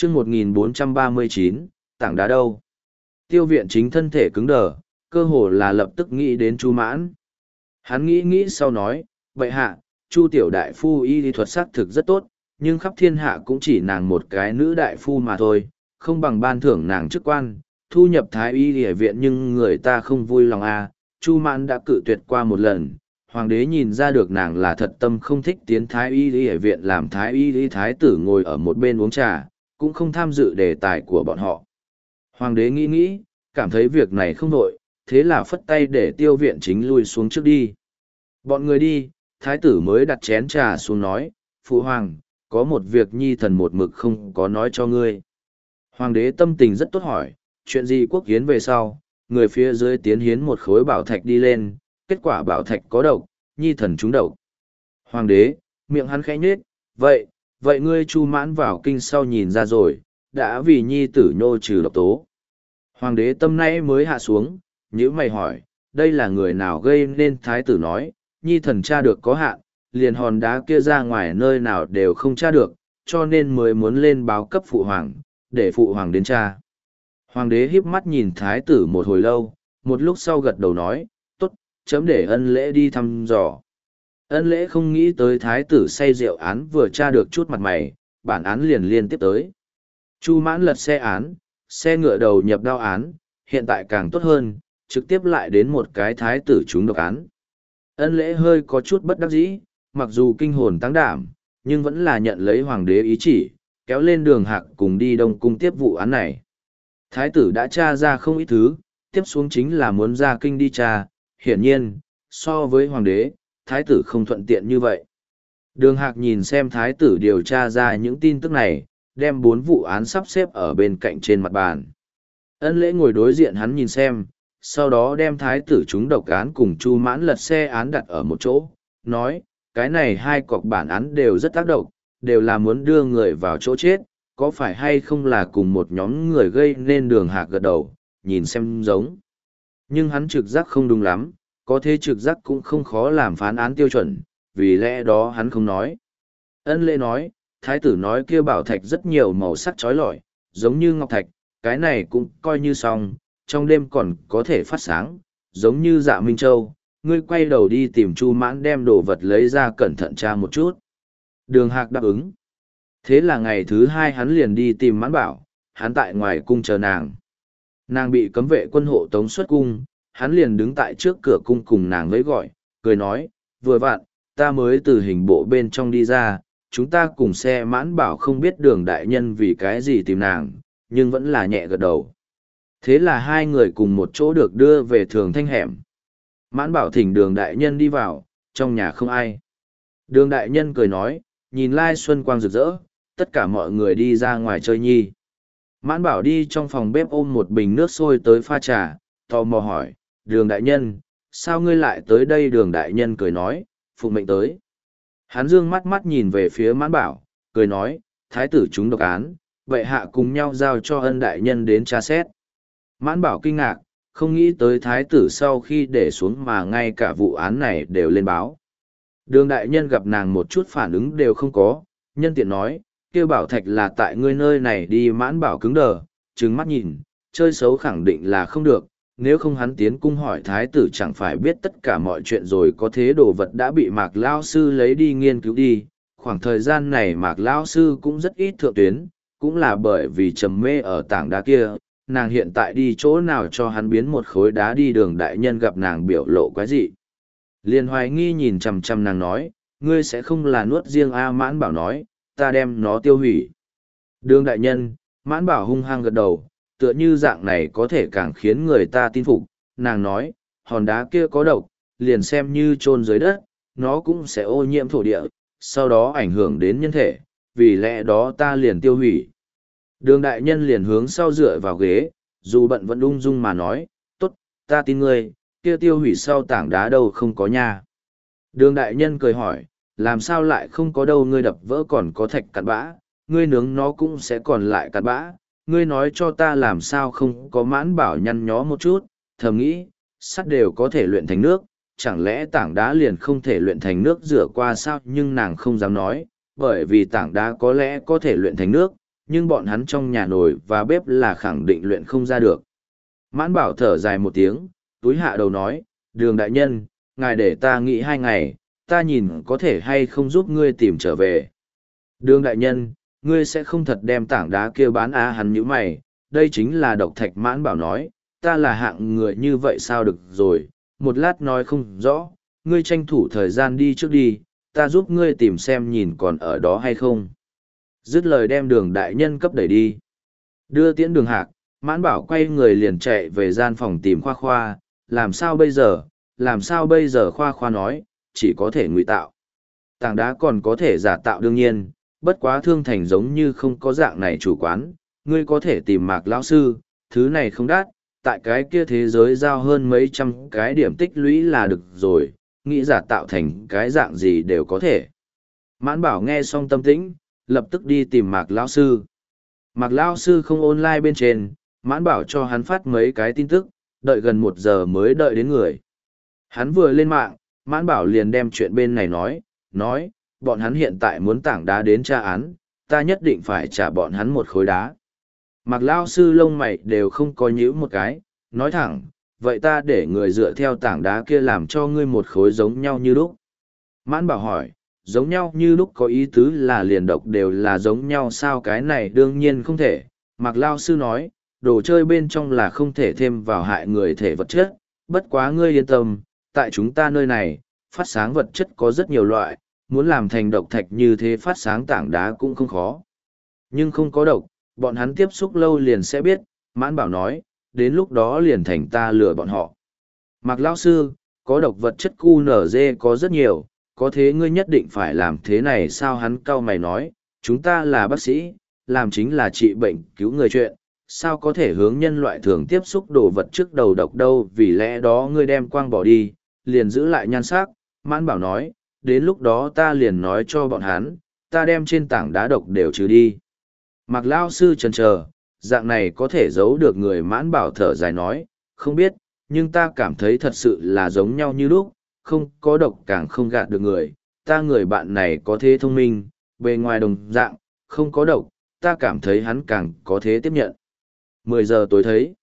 chương 1439, tảng đá đâu? Tiêu viện chính thân thể cứng đờ, cơ hồ là lập tức nghĩ đến Chu Mãn. Hắn nghĩ sau nói, vậy hạ, Chu tiểu đại phu y lý thuật xác thực rất tốt, nhưng khắp thiên hạ cũng chỉ nàng một cái nữ đại phu mà thôi, không bằng ban thưởng nàng chức quan, thu nhập thái y lý viện, nhưng người ta không vui lòng à. Chu Mãn đã cự tuyệt qua một lần, hoàng đế nhìn ra được nàng là thật tâm không thích tiến thái y lý viện, làm thái y lý thái tử ngồi ở một bên uống trà, cũng không tham dự đề tài của bọn họ. Hoàng đế nghĩ, cảm thấy việc này không đội, thế là phất tay để tiêu viện chính lui xuống trước đi. Bọn người đi, thái tử mới đặt chén trà xuống nói, phụ hoàng, có một việc nhi thần một mực không có nói cho ngươi. Hoàng đế tâm tình rất tốt hỏi, chuyện gì quốc hiến về sau, người phía dưới tiến hiến một khối bảo thạch đi lên, kết quả bảo thạch có độc, nhi thần trúng độc. Hoàng đế, miệng hắn khẽ nhếch, vậy ngươi Chu Mãn vào kinh sau nhìn ra rồi, đã vì nhi tử nhô trừ độc tố. Hoàng đế tâm nay mới hạ xuống, nhữ mày hỏi, đây là người nào gây nên? Thái tử nói, nhi thần tra được có hạn, liền hòn đá kia ra ngoài nơi nào đều không tra được, cho nên mới muốn lên báo cấp phụ hoàng, để phụ hoàng đến tra. Hoàng đế híp mắt nhìn thái tử một hồi lâu, một lúc sau gật đầu nói, tốt, chấm để ân lễ đi thăm dò. Ân lễ không nghĩ tới thái tử say rượu án vừa tra được chút mặt mày, bản án liền liên tiếp tới. Chu Mãn lật xe án, xe ngựa đầu nhập đao án, hiện tại càng tốt hơn, trực tiếp lại đến một cái thái tử trúng độc án. Ân lễ hơi có chút bất đắc dĩ, mặc dù kinh hồn táng đảm, nhưng vẫn là nhận lấy hoàng đế ý chỉ, kéo lên Đường Hạc cùng đi Đông Cung tiếp vụ án này. Thái tử đã tra ra không ít thứ, tiếp xuống chính là muốn ra kinh đi tra, hiển nhiên, so với hoàng đế, thái tử không thuận tiện như vậy. Đường Hạc nhìn xem thái tử điều tra ra những tin tức này, đem 4 vụ án sắp xếp ở bên cạnh trên mặt bàn. Ân lễ ngồi đối diện hắn nhìn xem, sau đó đem thái tử trúng độc án cùng Chu Mãn lật xe án đặt ở một chỗ, nói, cái này hai cọc bản án đều rất tác động, đều là muốn đưa người vào chỗ chết, có phải hay không là cùng một nhóm người gây nên? Đường Hạc gật đầu, nhìn xem giống. Nhưng hắn trực giác không đúng lắm, có thế trực giác cũng không khó làm phán án tiêu chuẩn, vì lẽ đó hắn không nói. Ân lễ nói, thái tử nói kia bảo thạch rất nhiều màu sắc chói lọi, giống như ngọc thạch, cái này cũng coi như xong, trong đêm còn có thể phát sáng, giống như Dạ Minh Châu. Ngươi quay đầu đi tìm Chu Mãn đem đồ vật lấy ra cẩn thận tra một chút. Đường Hạc đáp ứng. Thế là ngày thứ 2 hắn liền đi tìm Mãn Bảo, hắn tại ngoài cung chờ nàng. Nàng bị cấm vệ quân hộ tống xuất cung, hắn liền đứng tại trước cửa cung cùng nàng vẫy gọi, cười nói, vừa vặn, ta mới từ hình bộ bên trong đi ra, chúng ta cùng xe Mãn Bảo không biết Đường đại nhân vì cái gì tìm nàng, nhưng vẫn là nhẹ gật đầu. Thế là hai người cùng một chỗ được đưa về Thường Thanh hẻm. Mãn Bảo thỉnh Đường đại nhân đi vào, trong nhà không ai. Đường đại nhân cười nói, nhìn lai xuân quang rực rỡ, tất cả mọi người đi ra ngoài chơi nhi. Mãn Bảo đi trong phòng bếp ôm một bình nước sôi tới pha trà, tò mò hỏi, Đường đại nhân, sao ngươi lại tới đây? Đường đại nhân cười nói, phụ mệnh tới. Hắn dương mắt mắt nhìn về phía Mãn Bảo, cười nói, thái tử chúng độc án, vậy hạ cùng nhau giao cho Ân đại nhân đến tra xét. Mãn Bảo kinh ngạc, không nghĩ tới thái tử sau khi để xuống mà ngay cả vụ án này đều lên báo. Đường đại nhân gặp nàng một chút phản ứng đều không có, nhân tiện nói, kêu bảo thạch là tại ngươi nơi này đi. Mãn Bảo cứng đờ, trừng mắt nhìn, chơi xấu khẳng định là không được, nếu không hắn tiến cung hỏi thái tử chẳng phải biết tất cả mọi chuyện rồi. Có thế đồ vật đã bị Mạc Lao Sư lấy đi nghiên cứu đi, khoảng thời gian này Mạc Lao Sư cũng rất ít thượng tuyến, cũng là bởi vì trầm mê ở tảng đá kia. Nàng hiện tại đi chỗ nào cho hắn biến một khối đá đi? Đường đại nhân gặp nàng biểu lộ quái dị, liền hoài nghi nhìn chằm chằm nàng nói, ngươi sẽ không là nuốt riêng a? Mãn Bảo nói, ta đem nó tiêu hủy. Đường đại nhân, Mãn Bảo hung hăng gật đầu, tựa như dạng này có thể càng khiến người ta tin phục. Nàng nói, hòn đá kia có độc, liền xem như chôn dưới đất, nó cũng sẽ ô nhiễm thổ địa, sau đó ảnh hưởng đến nhân thể, vì lẽ đó ta liền tiêu hủy. Đường đại nhân liền hướng sau dựa vào ghế, dù bận vẫn ung dung mà nói, tốt, ta tin ngươi, kia tiêu hủy sau tảng đá đâu không có nha. Đường đại nhân cười hỏi, làm sao lại không có đâu? Ngươi đập vỡ còn có thạch cặn bã, ngươi nướng nó cũng sẽ còn lại cặn bã, ngươi nói cho ta làm sao không có? Mãn Bảo nhăn nhó một chút, thầm nghĩ, sắt đều có thể luyện thành nước, chẳng lẽ tảng đá liền không thể luyện thành nước rửa qua sao? Nhưng nàng không dám nói, bởi vì tảng đá có lẽ có thể luyện thành nước, nhưng bọn hắn trong nhà nồi và bếp là khẳng định luyện không ra được. Mãn Bảo thở dài một tiếng, túi hạ đầu nói, Đường đại nhân, ngài để ta nghĩ 2 ngày, ta nhìn có thể hay không giúp ngươi tìm trở về. Đường đại nhân, ngươi sẽ không thật đem tảng đá kia bán hắn nhíu mày, đây chính là độc thạch. Mãn Bảo nói, ta là hạng người như vậy sao được rồi, một lát nói không rõ, ngươi tranh thủ thời gian đi trước đi, ta giúp ngươi tìm xem nhìn còn ở đó hay không. Dứt lời đem Đường đại nhân cấp đẩy đi. Đưa tiễn Đường Hạc, Mãn Bảo quay người liền chạy về gian phòng tìm Khoa Khoa, làm sao bây giờ? Khoa Khoa nói, chỉ có thể ngụy tạo. Tảng đá còn có thể giả tạo đương nhiên, bất quá Thương Thành giống như không có dạng này chủ quán, ngươi có thể tìm Mạc lão sư, thứ này không đắt, tại cái kia thế giới giao hơn mấy trăm cái điểm tích lũy là được rồi, nghĩ giả tạo thành cái dạng gì đều có thể. Mãn Bảo nghe xong tâm tĩnh, lập tức đi tìm Mạc lão sư. Mạc lão sư không online bên trên, Mãn Bảo cho hắn phát mấy cái tin tức, đợi gần 1 giờ mới đợi đến người. Hắn vừa lên mạng, Mãn Bảo liền đem chuyện bên này nói, bọn hắn hiện tại muốn tảng đá đến tra án, ta nhất định phải trả bọn hắn một khối đá. Mạc lão sư lông mày đều không có nhíu một cái, nói thẳng, vậy ta để người dựa theo tảng đá kia làm cho ngươi một khối giống nhau như lúc. Mãn Bảo hỏi, giống nhau như lúc có ý tứ là liền độc đều là giống nhau sao? Cái này đương nhiên không thể. Mạc lão sư nói, đồ chơi bên trong là không thể thêm vào hại người thể vật chất, bất quá ngươi yên tâm, tại chúng ta nơi này, phát sáng vật chất có rất nhiều loại, muốn làm thành độc thạch như thế phát sáng tảng đá cũng không khó. Nhưng không có độc, bọn hắn tiếp xúc lâu liền sẽ biết. Mãn Bảo nói, đến lúc đó liền thành ta lừa bọn họ. Mạc lão sư, có độc vật chất QNZ có rất nhiều, có thế ngươi nhất định phải làm thế này sao? Hắn cau mày nói, chúng ta là bác sĩ, làm chính là trị bệnh cứu người chuyện, sao có thể hướng nhân loại thường tiếp xúc đồ vật trước đầu độc đâu? Vì lẽ đó ngươi đem quang bỏ đi, liền giữ lại nhan sắc. Mãn Bảo nói, đến lúc đó ta liền nói cho bọn hắn, ta đem trên tảng đá độc đều trừ đi. Mạc lão sư chần chờ, dạng này có thể giấu được người? Mãn Bảo thở dài nói, không biết, nhưng ta cảm thấy thật sự là giống nhau như lúc, không có độc càng không gạt được người. Ta người bạn này có thế thông minh, bề ngoài đồng dạng, không có độc, ta cảm thấy hắn càng có thế tiếp nhận. 10 giờ tối thấy.